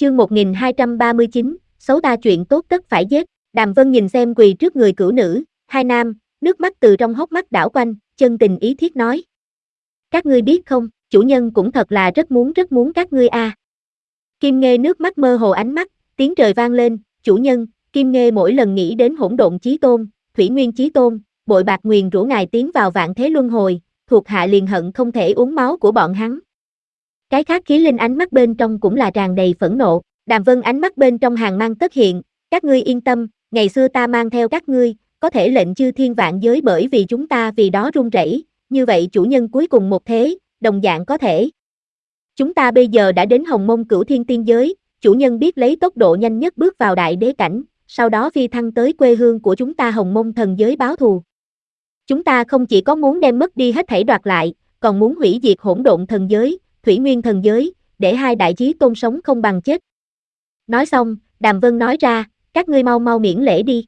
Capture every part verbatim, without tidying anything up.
Chương một nghìn hai trăm ba mươi chín, xấu ta chuyện tốt tất phải giết. Đàm Vân nhìn xem quỳ trước người cửu nữ, hai nam, nước mắt từ trong hốc mắt đảo quanh, chân tình ý thiết nói. Các ngươi biết không, chủ nhân cũng thật là rất muốn rất muốn các ngươi a. À. Kim Nghê nước mắt mơ hồ ánh mắt, tiếng trời vang lên, chủ nhân, Kim Nghê mỗi lần nghĩ đến hỗn độn chí tôn, thủy nguyên chí tôn, bội bạc nguyền rủa ngài tiến vào vạn thế luân hồi, thuộc hạ liền hận không thể uống máu của bọn hắn. Cái khác khí linh ánh mắt bên trong cũng là tràn đầy phẫn nộ, Đàm Vân ánh mắt bên trong hàng mang tất hiện, các ngươi yên tâm, ngày xưa ta mang theo các ngươi, có thể lệnh chư thiên vạn giới bởi vì chúng ta vì đó run rẩy, như vậy chủ nhân cuối cùng một thế, đồng dạng có thể. Chúng ta bây giờ đã đến Hồng Mông Cửu Thiên Tiên Giới, chủ nhân biết lấy tốc độ nhanh nhất bước vào đại đế cảnh, sau đó phi thăng tới quê hương của chúng ta Hồng Mông Thần Giới báo thù. Chúng ta không chỉ có muốn đem mất đi hết thảy đoạt lại, còn muốn hủy diệt hỗn độn thần giới, thủy nguyên thần giới, để hai đại chí tôn sống không bằng chết. Nói xong, Đàm Vân nói ra, các ngươi mau mau miễn lễ đi.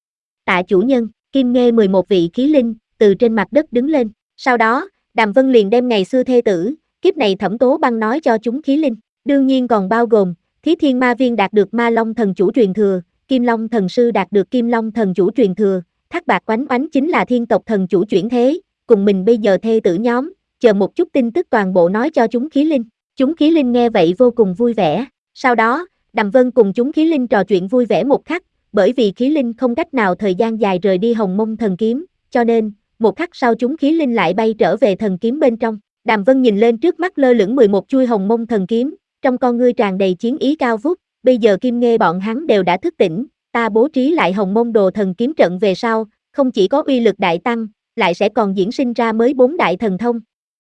Tạ chủ nhân, Kim Nghê mười một vị khí linh, từ trên mặt đất đứng lên. Sau đó, Đàm Vân liền đem ngày xưa thê tử, kiếp này Thẩm Tố Băng nói cho chúng khí linh. Đương nhiên còn bao gồm, Thí Thiên Ma Viên đạt được Ma Long Thần Chủ truyền thừa, Kim Long Thần Sư đạt được Kim Long Thần Chủ truyền thừa, Thác Bạc Oánh Oánh chính là Thiên Tộc Thần Chủ chuyển thế, cùng mình bây giờ thê tử nhóm, chờ một chút tin tức toàn bộ nói cho chúng khí linh. Chúng khí linh nghe vậy vô cùng vui vẻ. Sau đó, Đàm Vân cùng chúng khí linh trò chuyện vui vẻ một khắc, bởi vì khí linh không cách nào thời gian dài rời đi Hồng Mông Thần Kiếm, cho nên, một khắc sau chúng khí linh lại bay trở về thần kiếm bên trong. Đàm Vân nhìn lên trước mắt lơ lửng mười một chuôi Hồng Mông Thần Kiếm, trong con ngươi tràn đầy chiến ý cao vút, bây giờ Kim Nghê bọn hắn đều đã thức tỉnh, ta bố trí lại Hồng Mông Đồ Thần Kiếm trận về sau, không chỉ có uy lực đại tăng, lại sẽ còn diễn sinh ra mới bốn đại thần thông.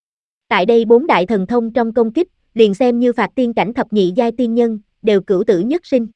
Tại đây bốn đại thần thông trong công kích, liền xem như phạt tiên cảnh thập nhị giai tiên nhân, đều cửu tử nhất sinh.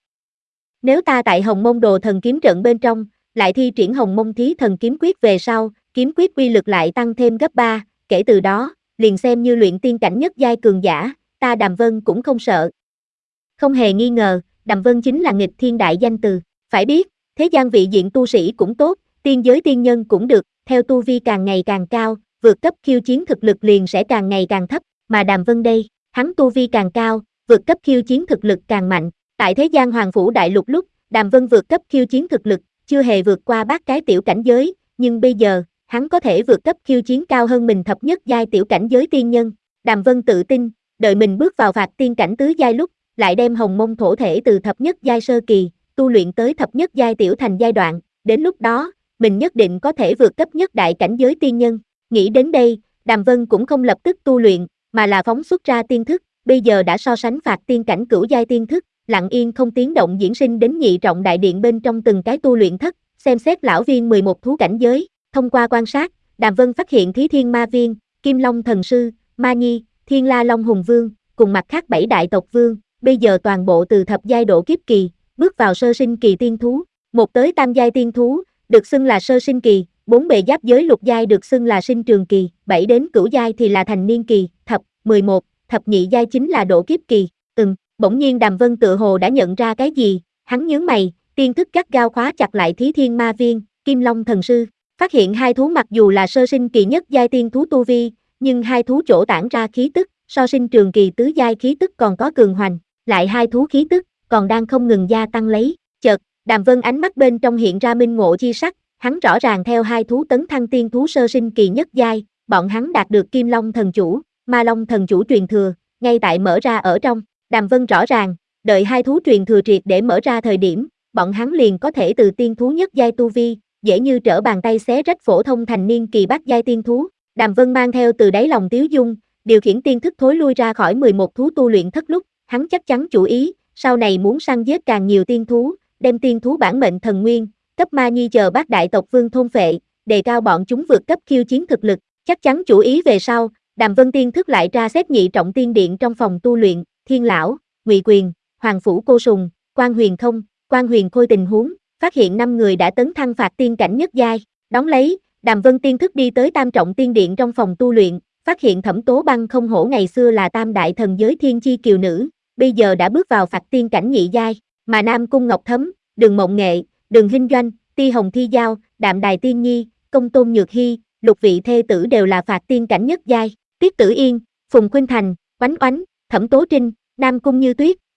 Nếu ta tại Hồng Mông Đồ Thần Kiếm trận bên trong, lại thi triển Hồng Mông Thí Thần Kiếm Quyết về sau, kiếm quyết uy lực lại tăng thêm gấp ba, kể từ đó, liền xem như luyện tiên cảnh nhất giai cường giả, ta Đàm Vân cũng không sợ. Không hề nghi ngờ, Đàm Vân chính là nghịch thiên đại danh từ, phải biết, thế gian vị diện tu sĩ cũng tốt, tiên giới tiên nhân cũng được, theo tu vi càng ngày càng cao, vượt cấp khiêu chiến thực lực liền sẽ càng ngày càng thấp, mà Đàm Vân đây, hắn tu vi càng cao, vượt cấp khiêu chiến thực lực càng mạnh. Tại thế gian Hoàng Phủ Đại Lục lúc, Đàm Vân vượt cấp khiêu chiến thực lực, chưa hề vượt qua bát cái tiểu cảnh giới, nhưng bây giờ, hắn có thể vượt cấp khiêu chiến cao hơn mình thập nhất giai tiểu cảnh giới tiên nhân. Đàm Vân tự tin, đợi mình bước vào phạt tiên cảnh tứ giai lúc, lại đem Hồng Mông thổ thể từ thập nhất giai sơ kỳ, tu luyện tới thập nhất giai tiểu thành giai đoạn, đến lúc đó, mình nhất định có thể vượt cấp nhất đại cảnh giới tiên nhân. Nghĩ đến đây, Đàm Vân cũng không lập tức tu luyện, mà là phóng xuất ra tiên thức, bây giờ đã so sánh phạt tiên cảnh cửu giai tiên thức, lặng yên không tiếng động diễn sinh đến nhị trọng đại điện bên trong từng cái tu luyện thất, xem xét lão viên mười một thú cảnh giới. Thông qua quan sát, Đàm Vân phát hiện Thí Thiên Ma Viên, Kim Long Thần Sư, Ma Nhi, Thiên La Long Hùng Vương, cùng mặt khác bảy đại tộc vương, bây giờ toàn bộ từ thập giai độ kiếp kỳ, bước vào sơ sinh kỳ tiên thú, một tới tam giai tiên thú, được xưng là sơ sinh kỳ, bốn bề giáp giới lục giai được xưng là sinh trường kỳ, bảy đến cửu giai thì là thành niên kỳ, thập, mười một, thập nhị giai chính là độ kiếp kỳ. Ừm, bỗng nhiên Đàm Vân tự hồ đã nhận ra cái gì, hắn nhướng mày, tiên thức gắt gao khóa chặt lại Thí Thiên Ma Viên, Kim Long Thần Sư, phát hiện hai thú mặc dù là sơ sinh kỳ nhất giai tiên thú tu vi, nhưng hai thú chỗ tản ra khí tức, so sinh trường kỳ tứ giai khí tức còn có cường hoành, lại hai thú khí tức còn đang không ngừng gia tăng lấy. Chợt, Đàm Vân ánh mắt bên trong hiện ra minh ngộ chi sắc, hắn rõ ràng theo hai thú tấn thăng tiên thú sơ sinh kỳ nhất giai, bọn hắn đạt được Kim Long Thần Chủ, Ma Long Thần Chủ truyền thừa, ngay tại mở ra ở trong. Đàm Vân rõ ràng, đợi hai thú truyền thừa triệt để mở ra thời điểm, bọn hắn liền có thể từ tiên thú nhất giai tu vi, dễ như trở bàn tay xé rách phổ thông thành niên kỳ bát giai tiên thú. Đàm Vân mang theo từ đáy lòng tiếu dung, điều khiển tiên thức thối lui ra khỏi mười một thú tu luyện thất lúc, hắn chắc chắn chủ ý, sau này muốn săn giết càng nhiều tiên thú, đem tiên thú bản mệnh thần nguyên, cấp Ma Nhi chờ bát đại tộc vương thôn phệ, đề cao bọn chúng vượt cấp khiêu chiến thực lực, chắc chắn chủ ý về sau, Đàm Vân tiên thức lại tra xét nhị trọng tiên điện trong phòng tu luyện, Thiên Lão, Ngụy Quyền, Hoàng Phủ Cô Sùng, Quan Huyền Không, Quan Huyền Khôi tình huống, phát hiện năm người đã tấn thăng phạt tiên cảnh nhất giai, đón lấy, Đàm Vân tiên thức đi tới tam trọng tiên điện trong phòng tu luyện, phát hiện Thẩm Tố Băng không hổ ngày xưa là tam đại thần giới thiên chi kiều nữ, bây giờ đã bước vào phạt tiên cảnh nhị giai, mà Nam Cung Ngọc Thấm, Đường Mộng Nghệ, Đường Hinh Doanh, Ti Hồng Thi Giao, Đạm Đài Tiên Nhi, Công Tôn Nhược Hy, lục vị thê tử đều là phạt tiên cảnh nhất giai, Tiết Tử Yên, Phùng Khuynh Thành, Oánh Oánh, Thẩm Tố Trinh, Nam Cung Như Tuyết,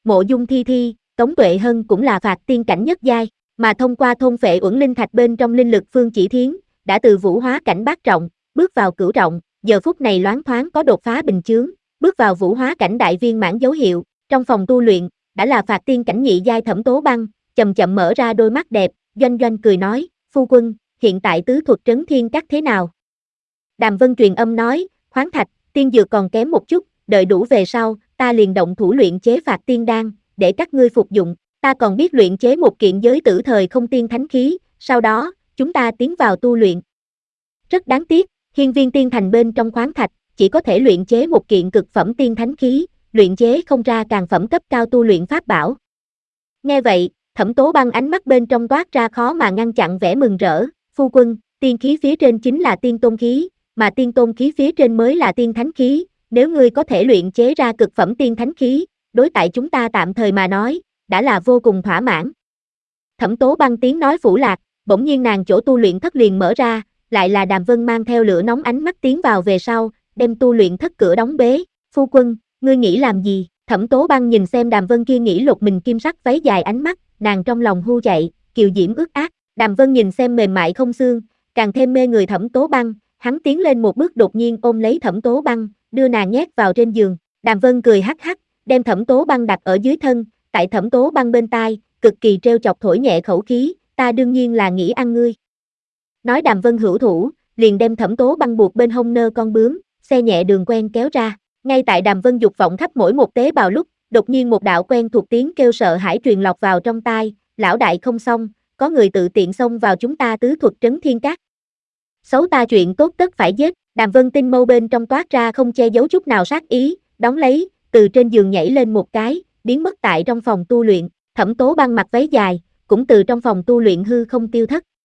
Mộ Dung Thi Thi, Tống Tuệ Hân cũng là phạt tiên cảnh nhất giai, mà thông qua thôn phệ uẩn linh thạch bên trong linh lực Phương Chỉ Thiến, đã từ vũ hóa cảnh bát trọng, bước vào cửu trọng, giờ phút này loáng thoáng có đột phá bình chướng, bước vào vũ hóa cảnh đại viên mãn dấu hiệu, trong phòng tu luyện, đã là phạt tiên cảnh nhị giai Thẩm Tố Băng, chậm chậm mở ra đôi mắt đẹp, doanh doanh cười nói, phu quân, hiện tại tứ thuật trấn thiên các thế nào? Đàm Vân truyền âm nói, khoáng thạch, tiên dược còn kém một chút, đợi đủ về sau, ta liền động thủ luyện chế phạt tiên đan, để các ngươi phục dụng, ta còn biết luyện chế một kiện giới tử thời không tiên thánh khí, sau đó, chúng ta tiến vào tu luyện. Rất đáng tiếc, hiên viên tiên thành bên trong khoáng thạch, chỉ có thể luyện chế một kiện cực phẩm tiên thánh khí, luyện chế không ra càng phẩm cấp cao tu luyện pháp bảo. Nghe vậy, Thẩm Tố Băng ánh mắt bên trong toát ra khó mà ngăn chặn vẻ mừng rỡ, phu quân, tiên khí phía trên chính là tiên tôn khí, mà tiên tôn khí phía trên mới là tiên thánh khí, nếu ngươi có thể luyện chế ra cực phẩm tiên thánh khí, đối tại chúng ta tạm thời mà nói, đã là vô cùng thỏa mãn. Thẩm Tố Băng tiếng nói phủ lạc, bỗng nhiên nàng chỗ tu luyện thất liền mở ra, lại là Đàm Vân mang theo lửa nóng ánh mắt tiến vào về sau, đem tu luyện thất cửa đóng bế, phu quân, ngươi nghĩ làm gì? Thẩm Tố Băng nhìn xem Đàm Vân kia nghĩ lột mình kim sắc váy dài ánh mắt, nàng trong lòng hu chạy, kiều diễm ướt át, Đàm Vân nhìn xem mềm mại không xương, càng thêm mê người Thẩm Tố Băng, hắn tiến lên một bước đột nhiên ôm lấy Thẩm Tố Băng, đưa nàng nhét vào trên giường, Đàm Vân cười hắc hắc, đem Thẩm Tố Băng đặt ở dưới thân, tại Thẩm Tố Băng bên tai, cực kỳ trêu chọc thổi nhẹ khẩu khí, ta đương nhiên là nghĩ ăn ngươi. Nói Đàm Vân hữu thủ, liền đem Thẩm Tố Băng buộc bên hông nơ con bướm, xe nhẹ đường quen kéo ra, ngay tại Đàm Vân dục vọng khắp mỗi một tế bào lúc, đột nhiên một đạo quen thuộc tiếng kêu sợ hãi truyền lọt vào trong tai, lão đại không xong, có người tự tiện xông vào chúng ta tứ thuật trấn thiên các. Xấu ta chuyện tốt tất phải giết, Đàm Vân tinh mâu bên trong toát ra không che giấu chút nào sát ý, đón lấy, từ trên giường nhảy lên một cái, biến mất tại trong phòng tu luyện, Thẩm Tố Băng mặc váy dài, cũng từ trong phòng tu luyện hư không tiêu thất.